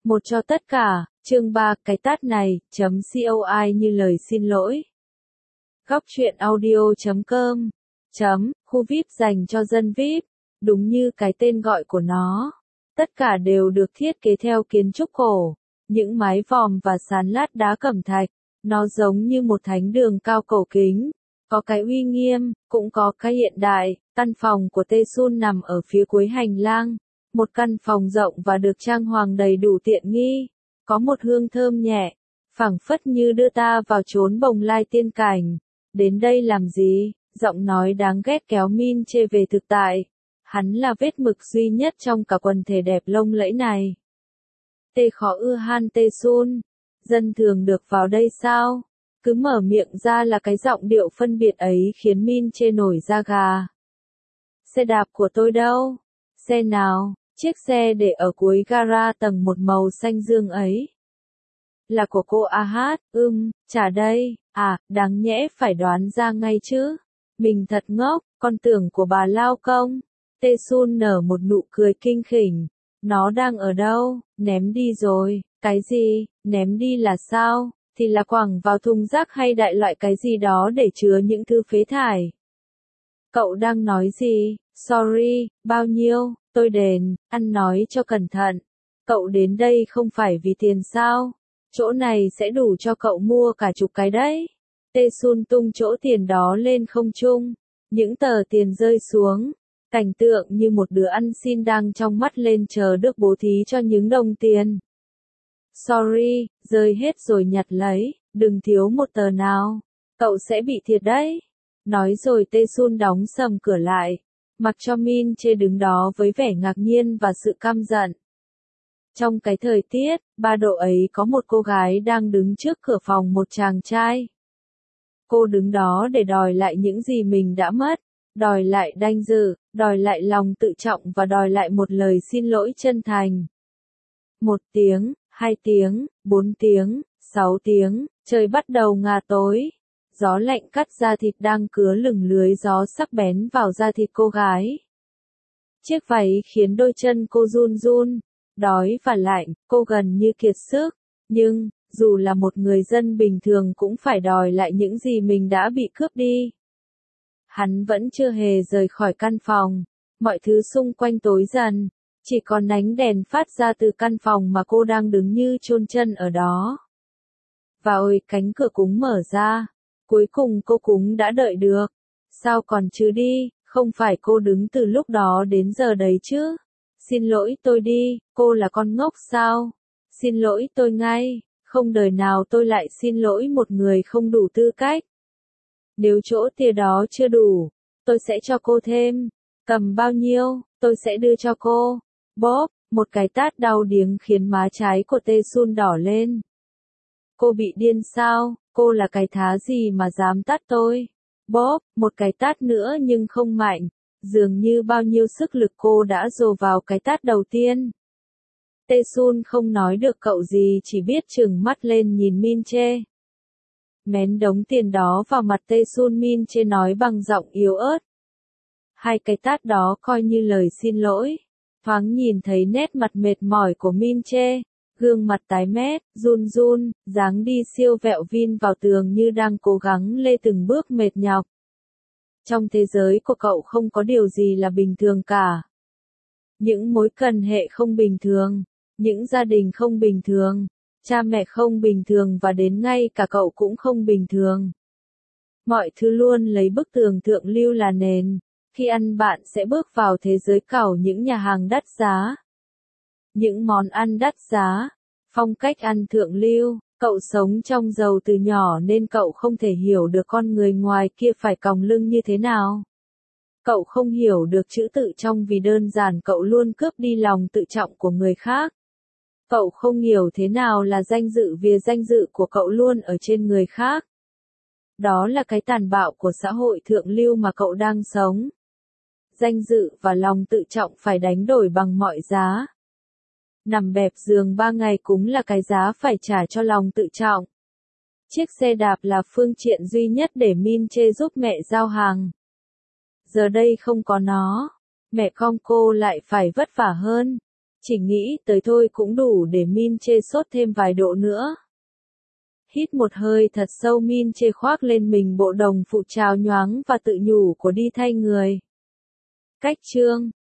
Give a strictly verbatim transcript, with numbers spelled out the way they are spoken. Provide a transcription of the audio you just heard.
Một cho tất cả, chương ba, cái tát này, chấm coi như lời xin lỗi. Góc truyện audio chấm com, chấm, khu vi ai pi dành cho dân vi ai pi, đúng như cái tên gọi của nó. Tất cả đều được thiết kế theo kiến trúc cổ, những mái vòm và sàn lát đá cẩm thạch, nó giống như một thánh đường cao cổ kính, có cái uy nghiêm, cũng có cái hiện đại. Căn phòng của Tae-sun nằm ở phía cuối hành lang, một căn phòng rộng và được trang hoàng đầy đủ tiện nghi, có một hương thơm nhẹ, phảng phất như đưa ta vào chốn bồng lai tiên cảnh. Đến đây làm gì? Giọng nói đáng ghét kéo Min Chae về thực tại. Hắn là vết mực duy nhất trong cả quần thể đẹp lông lẫy này. Tê khó ưa Han Tae-sun, dân thường được vào đây sao? Cứ mở miệng ra là cái giọng điệu phân biệt ấy khiến Min Chae nổi da gà. Xe đạp của tôi đâu? Xe nào? Chiếc xe để ở cuối gara tầng một màu xanh dương ấy. Là của cô A Hát, ưm, trả đây, à, đáng nhẽ phải đoán ra ngay chứ. Mình thật ngốc, con tưởng của bà Lao Công. Tae-sun nở một nụ cười kinh khỉnh. Nó đang ở đâu? Ném đi rồi. Cái gì? Ném đi là sao? Thì là quẳng vào thùng rác hay đại loại cái gì đó để chứa những thứ phế thải. Cậu đang nói gì? Sorry, bao nhiêu? Tôi đền, ăn nói cho cẩn thận. Cậu đến đây không phải vì tiền sao? Chỗ này sẽ đủ cho cậu mua cả chục cái đấy. Tae-sun tung chỗ tiền đó lên không trung. Những tờ tiền rơi xuống. Cảnh tượng như một đứa ăn xin đang trong mắt lên chờ được bố thí cho những đồng tiền. Sorry, rơi hết rồi nhặt lấy, đừng thiếu một tờ nào. Cậu sẽ bị thiệt đấy. Nói rồi Tae-sun đóng sầm cửa lại. Mặc cho Min Chae đứng đó với vẻ ngạc nhiên và sự căm giận. Trong cái thời tiết, ba độ ấy có một cô gái đang đứng trước cửa phòng một chàng trai. Cô đứng đó để đòi lại những gì mình đã mất, đòi lại danh dự, đòi lại lòng tự trọng và đòi lại một lời xin lỗi chân thành. Một tiếng, hai tiếng, bốn tiếng, sáu tiếng, trời bắt đầu ngả tối. Gió lạnh cắt da thịt đang cứa lửng lưới gió sắc bén vào da thịt cô gái. Chiếc váy khiến đôi chân cô run run, đói và lạnh, cô gần như kiệt sức, nhưng, dù là một người dân bình thường cũng phải đòi lại những gì mình đã bị cướp đi. Hắn vẫn chưa hề rời khỏi căn phòng, mọi thứ xung quanh tối dần, chỉ còn ánh đèn phát ra từ căn phòng mà cô đang đứng như chôn chân ở đó. Và ôi, cánh cửa cúng mở ra. Cuối cùng cô cúng đã đợi được. Sao còn chứ đi, không phải cô đứng từ lúc đó đến giờ đấy chứ. Xin lỗi tôi đi, cô là con ngốc sao? Xin lỗi tôi ngay, không đời nào tôi lại xin lỗi một người không đủ tư cách. Nếu chỗ tiền đó chưa đủ, tôi sẽ cho cô thêm. Cầm bao nhiêu, tôi sẽ đưa cho cô. Bóp, một cái tát đau điếng khiến má trái của Tae-sun đỏ lên. Cô bị điên sao? Cô là cái thá gì mà dám tát tôi? Bóp, một cái tát nữa nhưng không mạnh, dường như bao nhiêu sức lực cô đã dồn vào cái tát đầu tiên. Tae-sun không nói được cậu gì, chỉ biết trừng mắt lên nhìn Min Chae. Mén đống tiền đó vào mặt Tae-sun, Min Chae nói bằng giọng yếu ớt. Hai cái tát đó coi như lời xin lỗi. Thoáng nhìn thấy nét mặt mệt mỏi của Min Chae. Gương mặt tái mét, run run, dáng đi siêu vẹo vin vào tường như đang cố gắng lê từng bước mệt nhọc. Trong thế giới của cậu không có điều gì là bình thường cả. Những mối quan hệ không bình thường, những gia đình không bình thường, cha mẹ không bình thường và đến ngay cả cậu cũng không bình thường. Mọi thứ luôn lấy bức tường thượng lưu là nền. Khi ăn bạn sẽ bước vào thế giới cẩu những nhà hàng đắt giá. Những món ăn đắt giá, phong cách ăn thượng lưu, cậu sống trong giàu từ nhỏ nên cậu không thể hiểu được con người ngoài kia phải còng lưng như thế nào. Cậu không hiểu được chữ tự trong vì đơn giản cậu luôn cướp đi lòng tự trọng của người khác. Cậu không hiểu thế nào là danh dự vì danh dự của cậu luôn ở trên người khác. Đó là cái tàn bạo của xã hội thượng lưu mà cậu đang sống. Danh dự và lòng tự trọng phải đánh đổi bằng mọi giá. Nằm bẹp giường ba ngày cúng là cái giá phải trả cho lòng tự trọng. Chiếc xe đạp là phương tiện duy nhất để Min Chae giúp mẹ giao hàng. Giờ đây không có nó, mẹ con cô lại phải vất vả hơn. Chỉ nghĩ tới thôi cũng đủ để Min chê sốt thêm vài độ nữa. Hít một hơi thật sâu, Min chê khoác lên mình bộ đồng phụ trào nhoáng và tự nhủ của đi thay người. Cách chương